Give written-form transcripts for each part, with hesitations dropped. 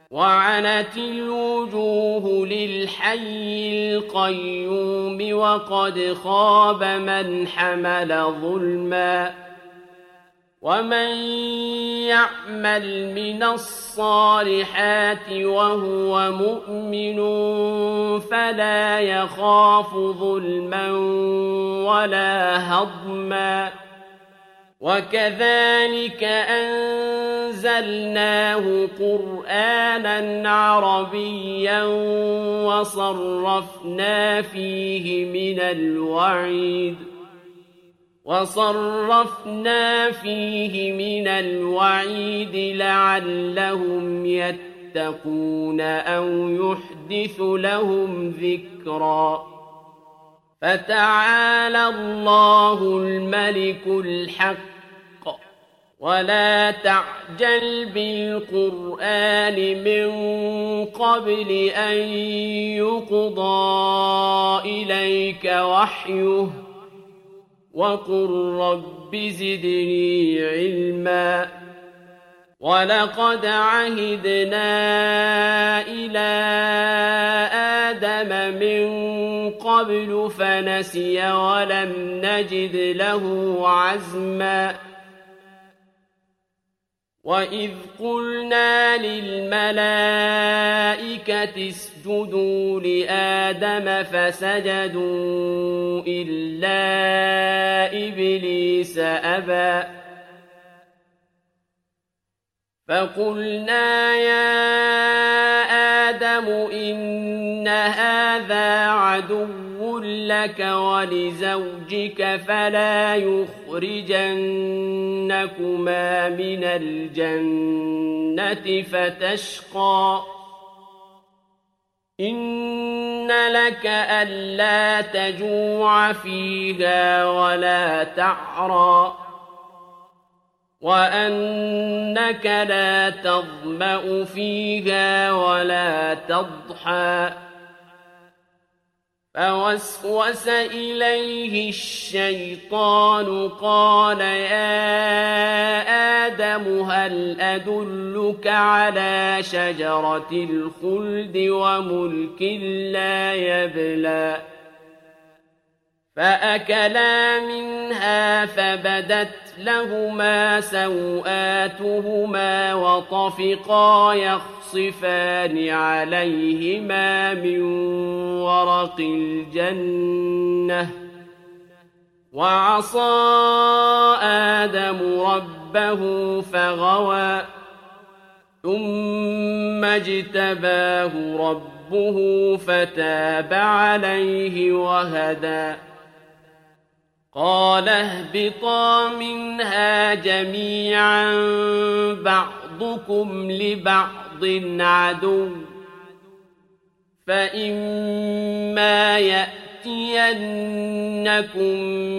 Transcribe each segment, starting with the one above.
وعنت الوجوه للحي القيوم وقد خاب من حمل ظلما ومن يعمل من الصالحات وهو مؤمن فلا يخاف ظلما ولا هضما وكذلك أنزلناه قرآنا عربيا وصرفنا فيه من الوعيد لعلهم يتقون أو يحدث لهم ذكرا فتعالى الله الملك الحق ولا تعجل بالقرآن من قبل أن يقضى إليك وحيه وقل رب زدني علما ولقد عهدنا إلى آدم من قبل فنسي ولم نجد له عزما وإذ قلنا للملائكة اسجدوا لآدم فسجدوا إلا إبليس أبى فقلنا يا آدم إن هذا عدو لك ولزوجك فلا يخرجنكما من الجنة فتشقى إن لك ألا تجوع فيها ولا تعرى وأنك لا تظمأ فيها ولا تضحى فوسوس إليه الشيطان قال يا آدم هل أدلك على شجرة الخلد وملك لا يبلى فأكلا منها فبدت لهما سوآتهما وطفقا يخصفان عليهما من ورق الجنة وعصى آدم ربه فغوى ثم اجتباه ربه فتاب عليه وهدى قال اهبطا منها جميعا بعضكم لبعض عدو فإما يأتينكم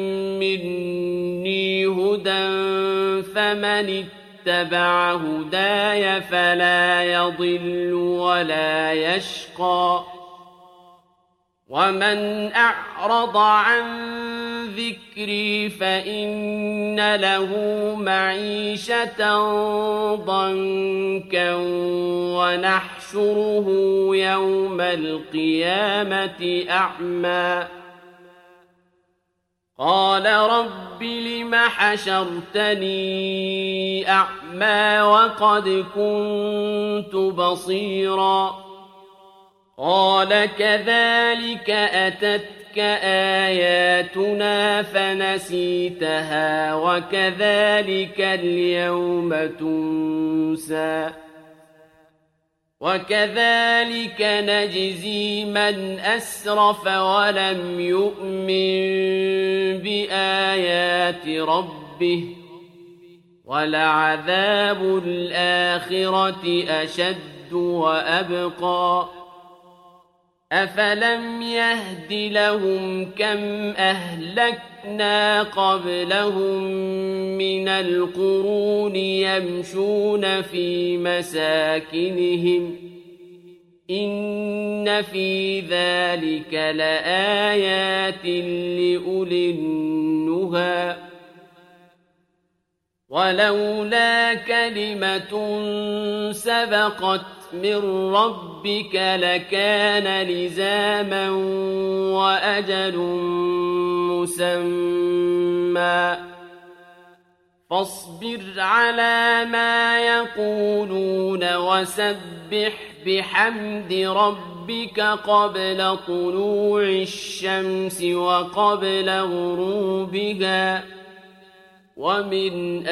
مني هدى فمن اتبع هداي فلا يضل ولا يشقى ومن أعرض عن ذكري فإن له معيشة ضنكا ونحشره يوم القيامة أعمى قال رب لم حشرتني أعمى وقد كنت بصيرا قال كذلك أتتك آياتنا فنسيتها وكذلك اليوم تنسى وكذلك نجزي من أسرف ولم يؤمن بآيات ربه ولعذاب الآخرة أشد وأبقى أفلم يهد لهم كم أهلكنا قبلهم من القرون يمشون في مساكنهم إن في ذلك لآيات لأولي النهى ولولا كلمة سبقت من ربك لكان لزاما وأجل مسمى فاصبر على ما يقولون وسبح بحمد ربك قبل طلوع الشمس وقبل غروبها ومن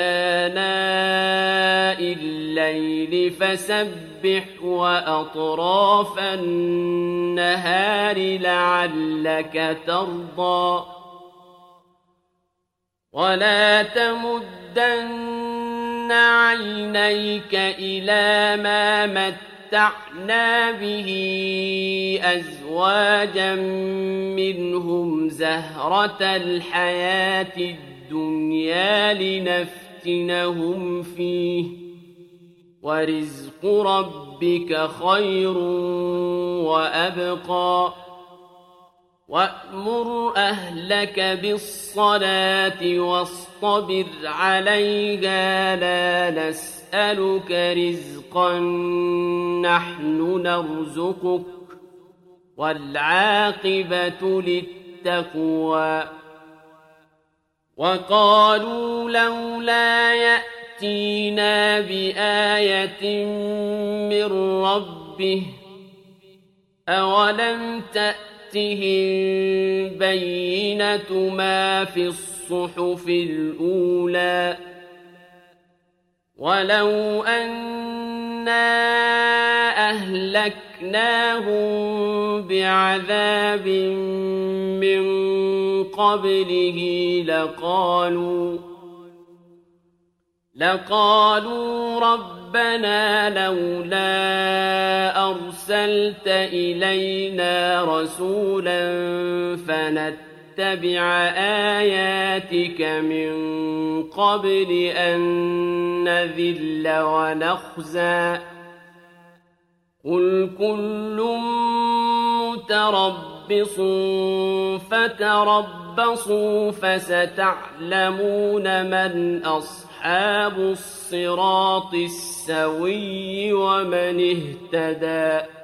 آناء الليل فسبح وأطراف النهار لعلك ترضى ولا تمدن عينيك إلى ما متعنا به أزواجا منهم زهرة الحياة الدنيا لنفتنهم فيه ورزق ربك خير وأبقى وأمر أهلك بالصلاة واصطبر عليها لا نسألك رزقا نحن نرزقك والعاقبة للتقوى وقالوا لولا يأتينا بآية من ربه أولم تأتهم بينة ما في الصحف الأولى ولو أنا أهلكناهم بعذاب من قبله لقالوا ربنا لولا أرسلت إلينا رسولا فنتبع آياتك من قبل أن نذل ونخزى قل كل متربص فتربصوا فستعلمون من أصحاب الصراط السوي ومن اهتدى